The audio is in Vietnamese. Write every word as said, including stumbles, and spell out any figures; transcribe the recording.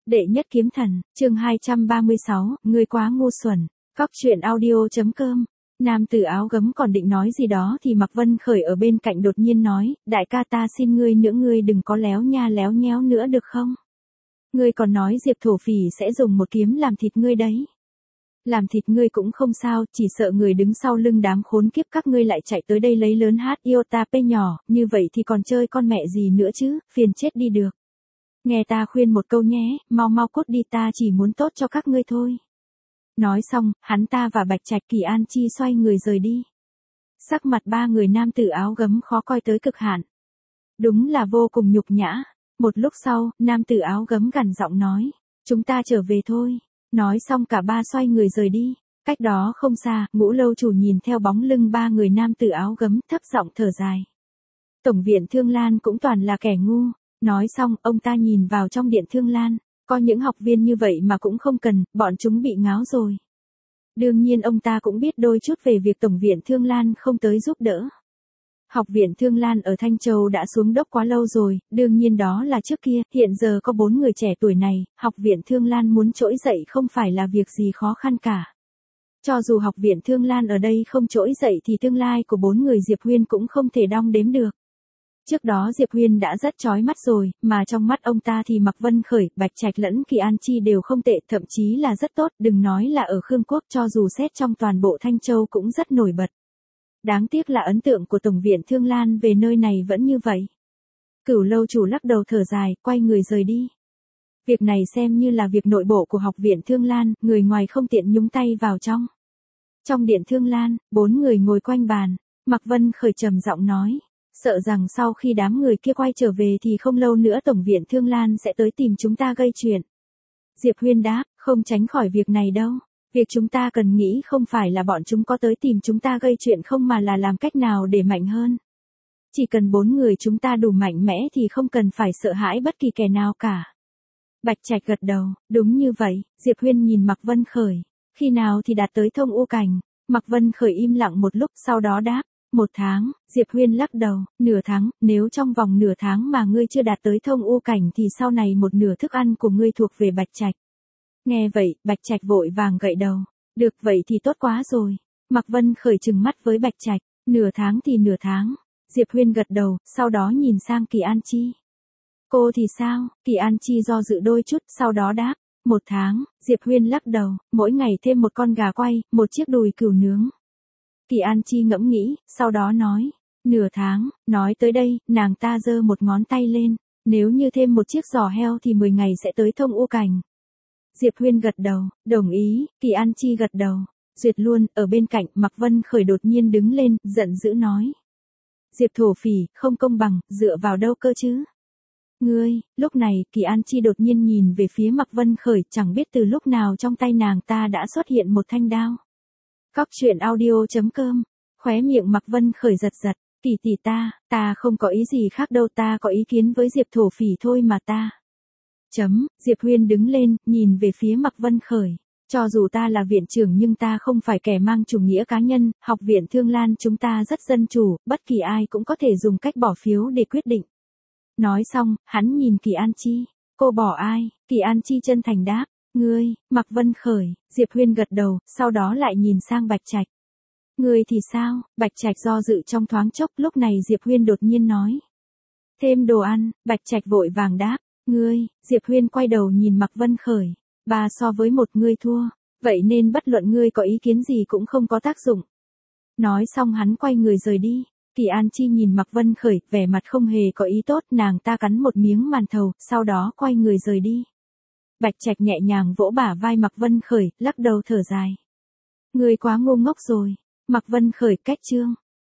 Đệ nhất kiếm thần, chương hai trăm ba mươi sáu, ngươi quá ngu xuẩn. Cóc truyện audio.com. Nam tử áo gấm còn định nói gì đó thì Mạc Vân Khởi ở bên cạnh đột nhiên nói, đại ca ta xin ngươi nữa, ngươi đừng có léo nha léo nhéo nữa được không? Ngươi còn nói Diệp thổ phỉ sẽ dùng một kiếm làm thịt ngươi đấy. Làm thịt ngươi cũng không sao, chỉ sợ người đứng sau lưng đám khốn kiếp các ngươi lại chạy tới đây lấy lớn hát iota p nhỏ, như vậy thì còn chơi con mẹ gì nữa chứ, phiền chết đi được. Nghe ta khuyên một câu nhé, mau mau cút đi, ta chỉ muốn tốt cho các ngươi thôi. Nói xong, hắn ta và Bạch Trạch Kỳ An Chi xoay người rời đi. Sắc mặt ba người nam tử áo gấm khó coi tới cực hạn. Đúng là vô cùng nhục nhã. Một lúc sau, nam tử áo gấm gằn giọng nói, chúng ta trở về thôi. Nói xong cả ba xoay người rời đi. Cách đó không xa, Ngũ lâu chủ nhìn theo bóng lưng ba người nam tử áo gấm, thấp giọng thở dài. Tổng viện Thương Lan cũng toàn là kẻ ngu. Nói xong, ông ta nhìn vào trong điện Thương Lan, có những học viên như vậy mà cũng không cần, bọn chúng bị ngáo rồi. Đương nhiên ông ta cũng biết đôi chút về việc Tổng viện Thương Lan không tới giúp đỡ. Học viện Thương Lan ở Thanh Châu đã xuống dốc quá lâu rồi, đương nhiên đó là trước kia, hiện giờ có bốn người trẻ tuổi này, học viện Thương Lan muốn trỗi dậy không phải là việc gì khó khăn cả. Cho dù học viện Thương Lan ở đây không trỗi dậy thì tương lai của bốn người Diệp Huyên cũng không thể đong đếm được. Trước đó Diệp Huyên đã rất chói mắt rồi, mà trong mắt ông ta thì Mạc Vân Khởi, Bạch Trạch lẫn Kỳ An Chi đều không tệ, thậm chí là rất tốt, đừng nói là ở Khương Quốc, cho dù xét trong toàn bộ Thanh Châu cũng rất nổi bật. Đáng tiếc là ấn tượng của Tổng viện Thương Lan về nơi này vẫn như vậy. Cửu lâu chủ lắc đầu thở dài, quay người rời đi. Việc này xem như là việc nội bộ của học viện Thương Lan, người ngoài không tiện nhúng tay vào trong. Trong điện Thương Lan, bốn người ngồi quanh bàn, Mạc Vân Khởi trầm giọng nói. Sợ rằng sau khi đám người kia quay trở về thì không lâu nữa Tổng viện Thương Lan sẽ tới tìm chúng ta gây chuyện. Diệp Huyên đáp, không tránh khỏi việc này đâu. Việc chúng ta cần nghĩ không phải là bọn chúng có tới tìm chúng ta gây chuyện không mà là làm cách nào để mạnh hơn. Chỉ cần bốn người chúng ta đủ mạnh mẽ thì không cần phải sợ hãi bất kỳ kẻ nào cả. Bạch Trạch gật đầu, đúng như vậy, Diệp Huyên nhìn Mạc Vân Khởi. Khi nào thì đạt tới Thông U Cảnh? Mạc Vân Khởi im lặng một lúc sau đó đáp. Một tháng, Diệp Huyên lắc đầu, nửa tháng, nếu trong vòng nửa tháng mà ngươi chưa đạt tới Thông U Cảnh thì sau này một nửa thức ăn của ngươi thuộc về Bạch Trạch. Nghe vậy, Bạch Trạch vội vàng gậy đầu, được vậy thì tốt quá rồi. Mạc Vân Khởi trừng mắt với Bạch Trạch, nửa tháng thì nửa tháng. Diệp Huyên gật đầu, sau đó nhìn sang Kỳ An Chi. Cô thì sao? Kỳ An Chi do dự đôi chút, sau đó đáp, một tháng. Diệp Huyên lắc đầu, mỗi ngày thêm một con gà quay, một chiếc đùi cừu nướng. Kỳ An Chi ngẫm nghĩ, sau đó nói, nửa tháng. Nói tới đây, nàng ta giơ một ngón tay lên, nếu như thêm một chiếc giò heo thì mười ngày sẽ tới Thông U Cảnh. Diệp Huyên gật đầu, đồng ý. Kỳ An Chi gật đầu, duyệt luôn. Ở bên cạnh, Mạc Vân Khởi đột nhiên đứng lên, giận dữ nói. Diệp thổ phỉ, không công bằng, dựa vào đâu cơ chứ? Ngươi, lúc này, Kỳ An Chi đột nhiên nhìn về phía Mạc Vân Khởi, chẳng biết từ lúc nào trong tay nàng ta đã xuất hiện một thanh đao. Cóc truyện audio.com, khóe miệng Mạc Vân Khởi giật giật, Kỳ tỷ ta, ta không có ý gì khác đâu, ta có ý kiến với Diệp thổ phỉ thôi mà ta. Chấm, Diệp Huyên đứng lên, nhìn về phía Mạc Vân Khởi, cho dù ta là viện trưởng nhưng ta không phải kẻ mang chủ nghĩa cá nhân, học viện Thương Lan chúng ta rất dân chủ, bất kỳ ai cũng có thể dùng cách bỏ phiếu để quyết định. Nói xong, hắn nhìn Kỳ An Chi, cô bỏ ai? Kỳ An Chi chân thành đáp. Ngươi, Mạc Vân Khởi. Diệp Huyên gật đầu, sau đó lại nhìn sang Bạch Trạch. Ngươi thì sao? Bạch Trạch do dự trong thoáng chốc, lúc này Diệp Huyên đột nhiên nói. Thêm đồ ăn. Bạch Trạch vội vàng đáp. Ngươi, Diệp Huyên quay đầu nhìn Mạc Vân Khởi. Ba so với một, ngươi thua. Vậy nên bất luận ngươi có ý kiến gì cũng không có tác dụng. Nói xong hắn quay người rời đi. Kỳ An Chi nhìn Mạc Vân Khởi, vẻ mặt không hề có ý tốt, nàng ta cắn một miếng màn thầu, sau đó quay người rời đi. Bạch Trạch nhẹ nhàng vỗ bả vai Mạc Vân Khởi, lắc đầu thở dài. Ngươi quá ngu ngốc rồi. Mạc Vân Khởi, cách chương.